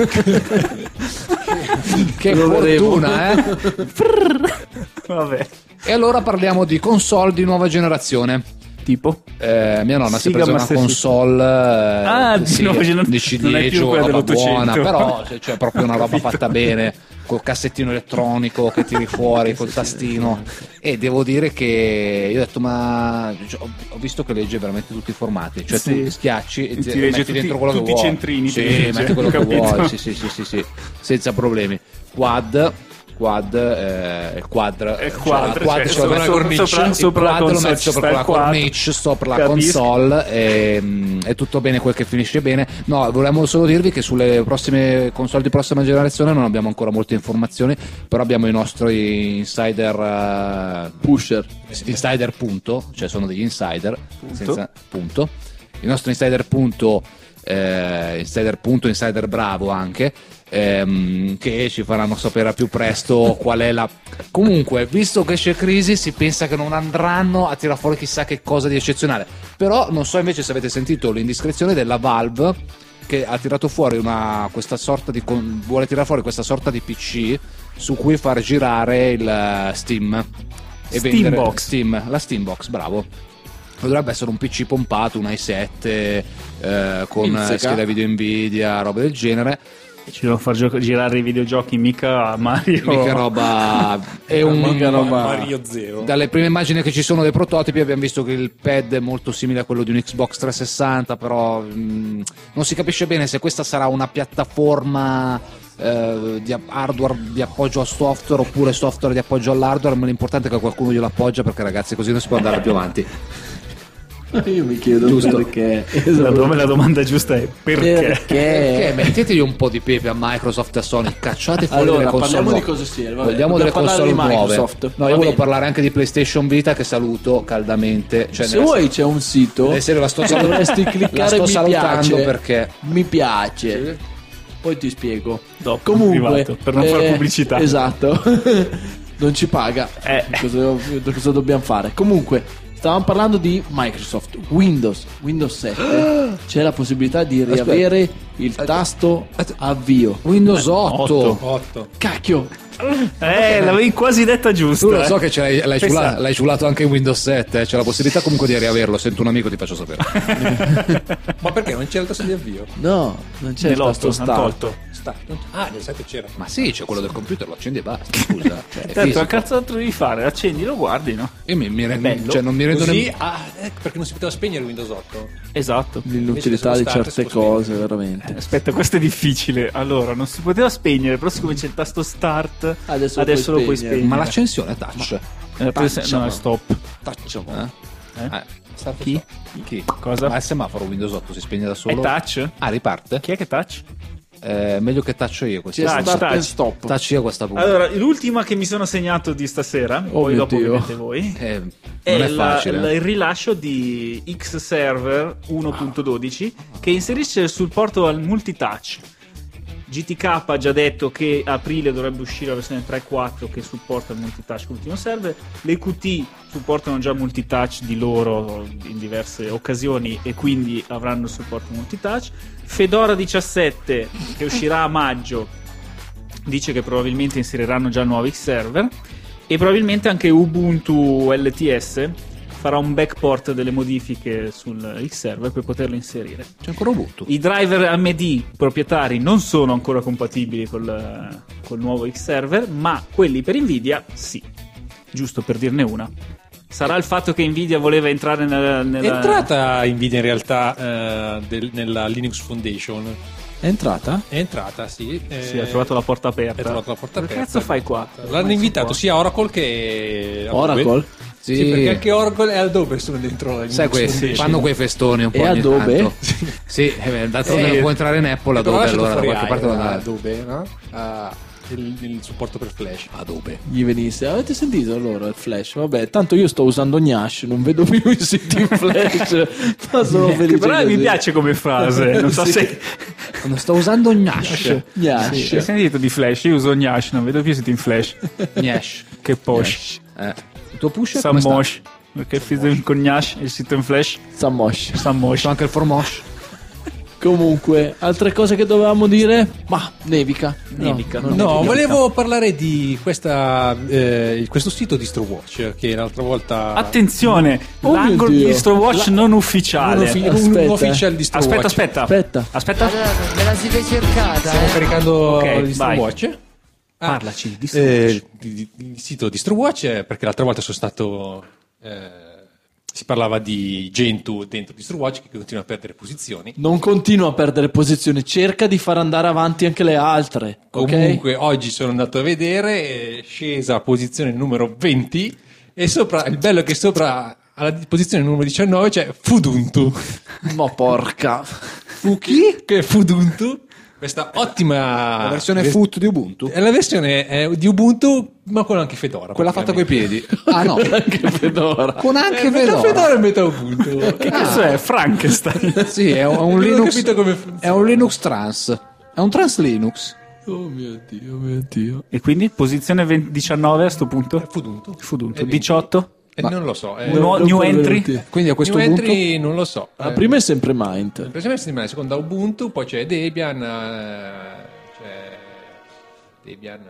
Speaker 3: Che
Speaker 5: Lo vedremo.
Speaker 3: fortuna,
Speaker 4: Vabbè.
Speaker 3: E allora parliamo di console di nuova generazione.
Speaker 4: Tipo?
Speaker 3: Mia nonna si è
Speaker 4: Sega
Speaker 3: presa una
Speaker 4: Master
Speaker 3: console
Speaker 4: di nuova generazione.
Speaker 3: di
Speaker 4: Non è più
Speaker 3: ciliegio,
Speaker 4: quella
Speaker 3: roba
Speaker 4: dell'800.
Speaker 3: buona, però c'è proprio una roba
Speaker 4: Capito.
Speaker 3: fatta bene, col cassettino elettronico che tiri fuori, col tastino. E devo dire che io ho detto, ma ho visto che legge veramente tutti i formati, cioè
Speaker 4: Sì.
Speaker 3: tu schiacci e
Speaker 4: Ti legge
Speaker 3: metti dentro quello
Speaker 4: tutti
Speaker 3: che
Speaker 4: i
Speaker 3: vuoi.
Speaker 4: centrini, ti
Speaker 3: Sì,
Speaker 4: legge,
Speaker 3: metti quello che
Speaker 4: capito?
Speaker 3: vuoi, sì, senza problemi. Quad, il quadro,
Speaker 4: È il
Speaker 3: cioè,
Speaker 4: quadro,
Speaker 3: quad,
Speaker 4: cioè,
Speaker 3: cioè,
Speaker 4: sopra-
Speaker 3: la cornice,
Speaker 4: sopra-
Speaker 3: il
Speaker 4: sopra la
Speaker 3: quad lo
Speaker 4: console
Speaker 3: metti
Speaker 4: ci
Speaker 3: sopra
Speaker 4: sta
Speaker 3: la
Speaker 4: il quadro.
Speaker 3: cornice, sopra la
Speaker 4: Capisco.
Speaker 3: console, è tutto bene quel che finisce bene. No, volevamo solo dirvi che sulle prossime console di prossima generazione non abbiamo ancora molte informazioni, però abbiamo i nostri insider
Speaker 5: Pusher.
Speaker 3: insider punto, cioè sono degli insider senza punto. I nostri insider punto, insider bravo anche, che ci faranno sapere a più presto qual è la. Comunque, visto che c'è crisi, si pensa che non andranno a tirare fuori chissà che cosa di eccezionale. Però non so invece se avete sentito l'indiscrezione della Valve, che ha tirato fuori questa sorta di vuole tirare fuori questa sorta di PC su cui far girare il Steam e
Speaker 4: Steambox.
Speaker 3: la Steambox, bravo. Dovrebbe essere un PC pompato, un i7 con
Speaker 5: Minzica.
Speaker 3: scheda video Nvidia, roba del genere.
Speaker 4: Ci devo far girare i videogiochi, mica Mario.
Speaker 3: Mica roba. È
Speaker 5: Mica roba.
Speaker 6: Mario Zero.
Speaker 3: Dalle prime immagini che ci sono dei prototipi abbiamo visto che il pad è molto simile a quello di un Xbox 360, però non si capisce bene se questa sarà una piattaforma di hardware di appoggio al software oppure software di appoggio all'hardware, ma l'importante è che qualcuno glielo appoggia, perché ragazzi così non si può andare più avanti.
Speaker 5: Io mi chiedo perché.
Speaker 4: La domanda giusta è perché?
Speaker 3: Perché mettetegli un po' di pepe a Microsoft e a Sony, cacciate fuori
Speaker 5: Allora,
Speaker 3: delle console
Speaker 5: parliamo di
Speaker 3: nuove.
Speaker 5: cose serie, vabbè.
Speaker 3: Vogliamo delle
Speaker 5: Dobbiamo
Speaker 3: console
Speaker 5: parlare di
Speaker 3: nuove.
Speaker 5: Microsoft.
Speaker 3: No,
Speaker 5: Va
Speaker 3: io volevo
Speaker 5: bene.
Speaker 3: parlare anche di PlayStation Vita, che saluto caldamente. Cioè,
Speaker 5: Se vuoi c'è un sito.
Speaker 3: serio, la sto
Speaker 5: dovresti
Speaker 3: la
Speaker 5: cliccare
Speaker 3: sto
Speaker 5: mi
Speaker 3: salutando
Speaker 5: piace.
Speaker 3: perché
Speaker 5: Mi piace. Poi ti spiego.
Speaker 4: Dopo, in privato, per non fare pubblicità.
Speaker 5: Esatto. Non ci paga. Cosa dobbiamo fare? Comunque, stavamo parlando di Microsoft. Windows 7. C'è la possibilità di riavere il tasto avvio.
Speaker 3: Windows 8.
Speaker 6: 8.
Speaker 5: Cacchio.
Speaker 4: L'avevi quasi detta giusta.
Speaker 3: Tu lo so che l'hai
Speaker 4: Pensa-
Speaker 3: ciulato anche in Windows 7, c'è la possibilità comunque di riaverlo. Sento un amico, ti faccio sapere.
Speaker 6: Ma perché non c'era il tasto di avvio?
Speaker 5: No, non c'è il
Speaker 4: Nell'otto,
Speaker 5: tasto
Speaker 4: hanno
Speaker 5: start.
Speaker 4: tolto.
Speaker 6: Ah, nel 7 c'era.
Speaker 3: Ma sì, c'è quello del computer, lo accendi e basta. Scusa, cioè, è
Speaker 4: Tanto
Speaker 3: fisico.
Speaker 4: a cazzo devi fare? Accendi, lo guardi, no?
Speaker 3: Io mi rendo,
Speaker 4: bello.
Speaker 3: cioè, non mi rendo
Speaker 6: Così,
Speaker 3: nemm-
Speaker 6: perché non si poteva spegnere Windows 8.
Speaker 4: Esatto.
Speaker 5: L'inutilità di
Speaker 6: Invece dello
Speaker 5: certe
Speaker 6: start si può
Speaker 5: cose, veramente.
Speaker 4: Aspetta, questo è difficile. Allora, non si poteva spegnere, però siccome c'è il tasto start,
Speaker 5: Adesso
Speaker 4: lo puoi
Speaker 5: spegnere.
Speaker 4: spegnere.
Speaker 3: Ma l'accensione è touch.
Speaker 4: No, è stop. Chi?
Speaker 3: Chi?
Speaker 4: Cosa?
Speaker 3: Ma il semaforo Windows 8 si spegne da solo.
Speaker 4: È touch?
Speaker 3: Ah, riparte?
Speaker 4: Chi è che touch?
Speaker 3: Meglio che touch io questa.
Speaker 5: C'è
Speaker 4: Touch,
Speaker 5: start and
Speaker 4: touch.
Speaker 5: stop.
Speaker 3: Touch io questa punta.
Speaker 4: Allora, l'ultima che mi sono segnato di stasera, poi
Speaker 5: mio
Speaker 4: dopo
Speaker 5: Dio.
Speaker 4: vedete voi,
Speaker 3: Non
Speaker 4: è
Speaker 3: è facile.
Speaker 4: il rilascio di X-Server 1.12 che inserisce il supporto al multitouch. GTK ha già detto che a aprile dovrebbe uscire la versione 3.4 che supporta il multitouch con l'ultimo server. Le QT supportano già multitouch di loro in diverse occasioni e quindi avranno il supporto multitouch. Fedora 17 che uscirà a maggio dice che probabilmente inseriranno già nuovi X-Server e probabilmente anche Ubuntu LTS farà un backport delle modifiche sul X-Server per poterlo inserire.
Speaker 3: C'è ancora Ubuntu.
Speaker 4: I driver AMD proprietari non sono ancora compatibili col nuovo X-Server, ma quelli per Nvidia sì. Giusto per dirne una. Sarà il fatto che Nvidia voleva entrare nella...
Speaker 6: È entrata Nvidia in realtà nella Linux Foundation.
Speaker 5: È entrata?
Speaker 6: È entrata, sì.
Speaker 4: Sì, ha trovato la porta aperta.
Speaker 6: Ha trovato la porta
Speaker 4: Che
Speaker 6: aperta.
Speaker 4: cazzo fai qua?
Speaker 6: L'hanno invitato sia Oracle che Adobe.
Speaker 5: Oracle?
Speaker 6: Sì, perché anche Oracle e Adobe sono dentro la
Speaker 3: Sai,
Speaker 6: Linux Foundation.
Speaker 3: fanno quei festoni un po'
Speaker 5: E
Speaker 3: ogni
Speaker 5: Adobe?
Speaker 3: tanto. Sì, d'altronde non può entrare in Apple
Speaker 6: Però
Speaker 3: Adobe,
Speaker 6: lasciato
Speaker 3: allora da
Speaker 6: fuori
Speaker 3: qualche parte
Speaker 6: Aira,
Speaker 3: deve andare.
Speaker 6: Adobe, no? Ha il supporto per Flash.
Speaker 3: Adobe.
Speaker 5: Gli venisse. Avete sentito allora il flash? Vabbè, tanto io sto usando Gnash, non vedo più i siti in flash. Ma sono felice.
Speaker 4: Che però mi
Speaker 5: così.
Speaker 4: piace come frase. Non so
Speaker 5: Sì.
Speaker 4: se...
Speaker 3: Non sto usando Gnash.
Speaker 5: Gnash.
Speaker 4: Hai sentito di Flash? Io uso Gnash, non vedo più siti in Flash.
Speaker 3: Gnash.
Speaker 4: Che posh.
Speaker 3: Il tuo push come sta?
Speaker 4: Samosh. Perché il figlio con Gnash il sito in Flash.
Speaker 5: Samosh.
Speaker 4: Samosh.
Speaker 3: C'è anche il Formosh.
Speaker 5: Comunque, altre cose che dovevamo dire? Ma nevica.
Speaker 4: Nevica.
Speaker 5: non
Speaker 6: No,
Speaker 5: nevica.
Speaker 6: volevo parlare di questo sito DistroWatch che l'altra volta
Speaker 4: Attenzione,
Speaker 5: Oh mio
Speaker 4: l'angolo di
Speaker 5: Dio.
Speaker 4: DistroWatch non ufficiale.
Speaker 5: Aspetta.
Speaker 6: un official DistroWatch.
Speaker 4: Aspetta.
Speaker 5: Aspetta.
Speaker 8: Me la siete cercata?
Speaker 6: Stiamo caricando
Speaker 4: Ok,
Speaker 6: DistroWatch.
Speaker 4: Parlaci di DistroWatch.
Speaker 6: Il sito DistroWatch perché l'altra volta sono stato si parlava di Gentoo dentro DistroWatch che continua a perdere posizioni.
Speaker 5: Non continua a perdere posizione, cerca di far andare avanti anche le altre. Ok?
Speaker 6: Comunque oggi sono andato a vedere, è scesa a posizione numero 20 e sopra, il bello è che sopra alla posizione numero 19 c'è Fuduntu.
Speaker 5: Ma porca.
Speaker 6: Fuki? Che è Fuduntu? Questa ottima
Speaker 3: La versione foot di Ubuntu.
Speaker 6: è la versione di Ubuntu ma con anche Fedora.
Speaker 3: Quella fatta coi
Speaker 6: praticamente.
Speaker 3: piedi. Ah no.
Speaker 5: Anche Fedora.
Speaker 3: Con anche
Speaker 6: Metà
Speaker 3: Fedora.
Speaker 6: Fedora e metà Ubuntu.
Speaker 4: Che cazzo è? Frankenstein.
Speaker 3: Sì, è un
Speaker 6: Non ho
Speaker 3: Linux.
Speaker 6: capito come funziona.
Speaker 3: È un Linux trans. È un trans Linux.
Speaker 5: Oh mio Dio, mio Dio.
Speaker 4: E quindi posizione 19 a sto punto?
Speaker 6: Fuduntu.
Speaker 4: Fuduntu. 18?
Speaker 6: Non lo so.
Speaker 4: New entry?
Speaker 3: Quindi a questo
Speaker 6: New
Speaker 3: punto
Speaker 6: entry non lo so.
Speaker 5: La prima è sempre Mind.
Speaker 6: La prima settimana, la seconda Ubuntu, poi c'è Debian, c'è Debian,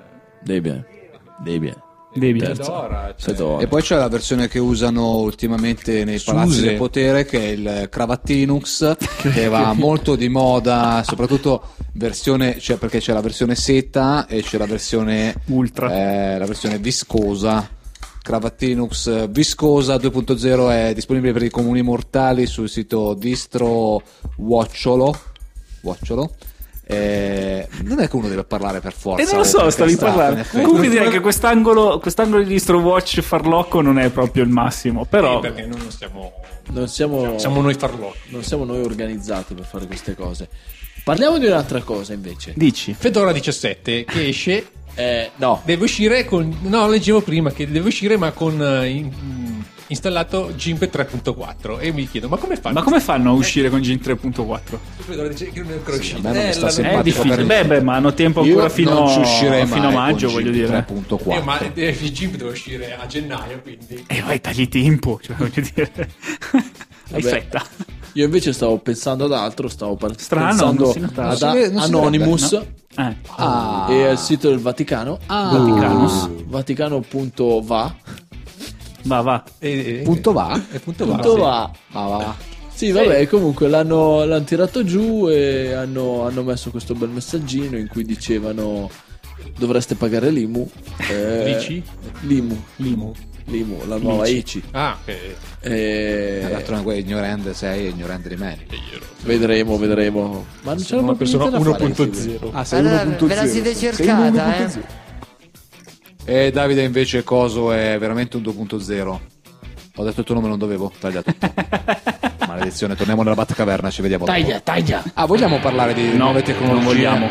Speaker 5: Debian.
Speaker 6: Fedora, c'è
Speaker 5: Fedora.
Speaker 3: E poi c'è la versione che usano ultimamente nei palazzi
Speaker 6: Suse.
Speaker 3: del potere, che è il Cravattinux, che va molto di moda, soprattutto versione, cioè perché c'è la versione seta e c'è la versione
Speaker 4: Ultra.
Speaker 3: la versione viscosa. Cravattinux viscosa 2.0 è disponibile per i comuni mortali sul sito distro Watcholo. Non è che uno deve parlare per forza.
Speaker 4: Non lo so,
Speaker 3: perché
Speaker 4: stavi
Speaker 3: in
Speaker 4: parlando.
Speaker 3: effetti.
Speaker 4: Comunque direi che quest'angolo di Distro Watch farlocco non è proprio il massimo, però
Speaker 6: Perché noi non stiamo...
Speaker 5: Non siamo
Speaker 6: Siamo noi farlocchi.
Speaker 5: non siamo noi organizzati per fare queste cose. Parliamo di un'altra cosa invece.
Speaker 4: dici.
Speaker 6: Fedora 17 che esce,
Speaker 5: No,
Speaker 6: deve uscire con... No, leggevo prima che deve uscire ma con installato GIMP 3.4 e mi chiedo, ma come fanno?
Speaker 4: Ma come fanno a uscire con GIMP 3.4?
Speaker 6: Fedora dice che non è ancora uscito.
Speaker 3: a me non mi sta
Speaker 6: la-
Speaker 4: È
Speaker 3: simpatico.
Speaker 4: difficile.
Speaker 3: per-
Speaker 4: Ma hanno tempo
Speaker 3: Io
Speaker 4: ancora fino,
Speaker 3: non ci uscirei
Speaker 4: fino a
Speaker 3: mai
Speaker 4: maggio,
Speaker 3: con
Speaker 4: voglio
Speaker 3: GIMP
Speaker 4: dire.
Speaker 3: 3.4.
Speaker 6: ma il GIMP deve uscire a gennaio, quindi...
Speaker 4: E vai, tagli tempo, cioè, voglio dire. Hai
Speaker 5: Vabbè.
Speaker 4: fretta.
Speaker 5: io invece stavo pensando ad altro,
Speaker 4: Strano,
Speaker 5: pensando
Speaker 4: non si notava.
Speaker 5: ad
Speaker 3: Non si
Speaker 5: Anonymous
Speaker 4: No?
Speaker 5: e al sito del Vaticano.
Speaker 4: Vaticanus.
Speaker 5: Vaticano.va.
Speaker 4: Va.
Speaker 3: Punto va?
Speaker 6: Punto va.
Speaker 5: Punto va.
Speaker 3: Va.
Speaker 5: Sì, vabbè, comunque l'hanno tirato giù e hanno messo questo bel messaggino in cui dicevano dovreste pagare l'IMU.
Speaker 6: L'ICI?
Speaker 5: L'IMU, la nuova ICI.
Speaker 6: Ah, ok.
Speaker 3: D'altro ignorante sei e ignorante rimani.
Speaker 5: Vedremo. Ma non c'era
Speaker 6: Una
Speaker 5: proprio
Speaker 6: persona
Speaker 5: niente da fare,
Speaker 6: 1.0.
Speaker 3: Ah, sei
Speaker 8: Allora,
Speaker 3: 1.0.
Speaker 8: ve la siete cercata, eh?
Speaker 3: E Davide invece coso è veramente un 2.0. Ho detto il tuo nome, non dovevo. Taglia tutto. Maledizione, torniamo nella Batcaverna, ci vediamo dopo.
Speaker 5: Taglia.
Speaker 3: Ah, vogliamo parlare di nuove tecnologie?
Speaker 4: Non vogliamo.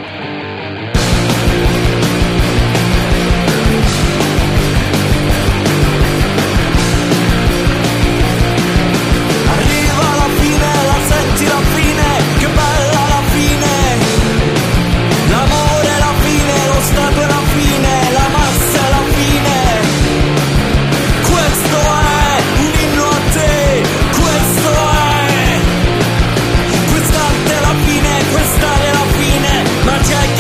Speaker 7: Arriva la fine, la senti la fine, che bella la fine. L'amore è la fine, lo stato è la fine, la massa è la fine. Questo è un inno a te, questo è. Quest'arte è la fine, quest'area è la fine, ma c'è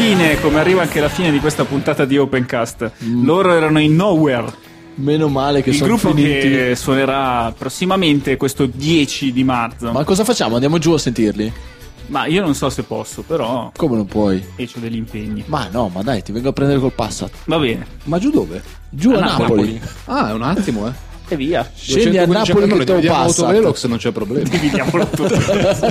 Speaker 4: fine, come arriva anche la fine di questa puntata di Opencast. Loro erano in Nowhere,
Speaker 5: Meno male che
Speaker 4: il
Speaker 5: sono
Speaker 4: gruppo
Speaker 5: finiti.
Speaker 4: che suonerà prossimamente questo 10 di marzo.
Speaker 5: Ma cosa facciamo? Andiamo giù a sentirli?
Speaker 4: Ma io non so se posso, però
Speaker 5: Come non puoi?
Speaker 4: e c'ho degli impegni.
Speaker 5: Ma no, ma dai, ti vengo a prendere col Passat.
Speaker 4: Va bene,
Speaker 3: Ma giù dove?
Speaker 5: Giù a Napoli.
Speaker 4: Napoli.
Speaker 3: Ah, è un attimo,
Speaker 4: e via.
Speaker 5: Scendi a
Speaker 3: 215
Speaker 5: Napoli che te lo
Speaker 3: vediamo
Speaker 5: Passat.
Speaker 3: Autovelox, non c'è problema.
Speaker 4: Dividiamolo tutto.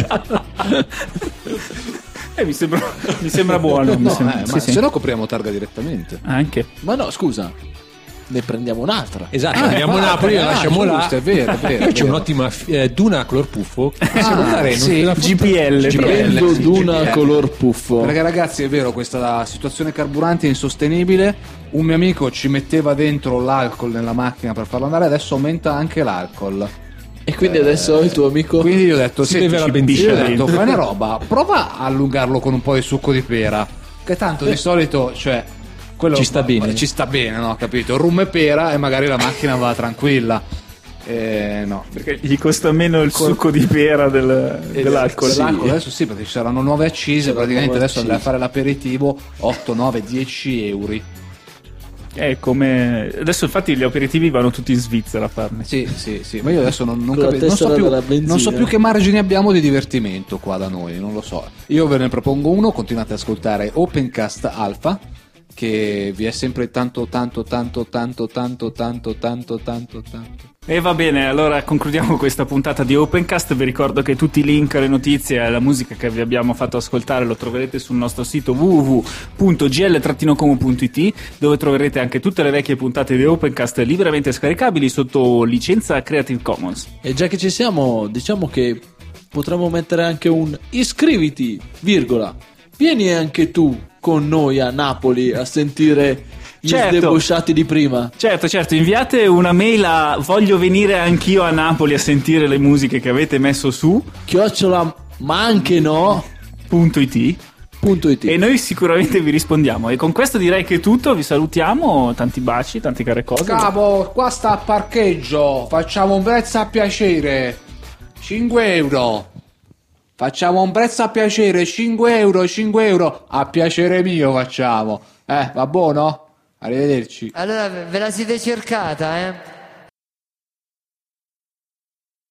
Speaker 4: Mi sembra buono.
Speaker 3: No, ma
Speaker 4: Sì, sì.
Speaker 3: se no copriamo targa direttamente.
Speaker 4: Anche.
Speaker 5: Ma no, scusa, ne prendiamo un'altra.
Speaker 6: Esatto, andiamo a Napoli, la lasciamo là.
Speaker 3: giusto, è vero, è vero.
Speaker 6: Poi c'è
Speaker 3: è vero.
Speaker 6: un'ottima Duna color puffo.
Speaker 3: Sì,
Speaker 4: GPL.
Speaker 5: Prendo
Speaker 3: sì,
Speaker 5: Duna
Speaker 3: GPL.
Speaker 5: color puffo.
Speaker 3: Perché ragazzi è vero, questa situazione carburante è insostenibile. Un mio amico ci metteva dentro l'alcol nella macchina per farlo andare, adesso aumenta anche l'alcol.
Speaker 5: E quindi adesso il tuo amico.
Speaker 3: Quindi io ho detto,
Speaker 6: Si
Speaker 3: senti,
Speaker 6: beve la
Speaker 3: io
Speaker 6: benzina
Speaker 3: ho detto,
Speaker 4: dentro.
Speaker 3: fai una roba, prova a allungarlo con un po' di succo di pera, che tanto di solito, cioè, quello
Speaker 6: Ci sta bene.
Speaker 3: ci sta bene, no? Capito? Rum e pera e magari la macchina va tranquilla. No.
Speaker 4: Perché gli costa meno il succo di pera dell'alcol.
Speaker 3: Dell'alcol adesso sì, perché ci saranno nuove accise, praticamente
Speaker 5: nuove
Speaker 3: adesso andrai a
Speaker 5: accise.
Speaker 3: fare l'aperitivo 8, 9, 10 euro.
Speaker 4: È come adesso infatti gli aperitivi vanno tutti in Svizzera a farne.
Speaker 3: Sì, sì, sì, ma io adesso non
Speaker 5: Con la
Speaker 3: capisco, non so,
Speaker 5: tessera
Speaker 3: più,
Speaker 5: della benzina.
Speaker 3: non so più che margini abbiamo di divertimento qua da noi, non lo so. Io ve ne propongo uno, continuate ad ascoltare Opencast Alpha, che vi è sempre tanto.
Speaker 4: E va bene, allora concludiamo questa puntata di Opencast. Vi ricordo che tutti i link, le notizie e la musica che vi abbiamo fatto ascoltare lo troverete sul nostro sito www.gl-como.it, dove troverete anche tutte le vecchie puntate di Opencast liberamente scaricabili sotto licenza Creative Commons.
Speaker 5: E già che ci siamo, diciamo che potremmo mettere anche un iscriviti, virgola. Vieni anche tu con noi a Napoli a sentire gli
Speaker 4: Certo.
Speaker 5: sdebosciati di prima.
Speaker 4: Certo, inviate una mail a voglio venire anch'io a Napoli a sentire le musiche che avete messo su
Speaker 5: Chiocciola, ma anche no.
Speaker 4: .it
Speaker 5: .it.
Speaker 4: e noi sicuramente vi rispondiamo. E con questo direi che è tutto, vi salutiamo, tanti baci, tante care cose.
Speaker 3: Capo, qua sta a parcheggio, facciamo un prezzo a piacere, 5 euro. Facciamo un prezzo a piacere, 5 euro, a piacere mio facciamo. Va buono? Arrivederci.
Speaker 8: Allora ve la siete cercata, eh?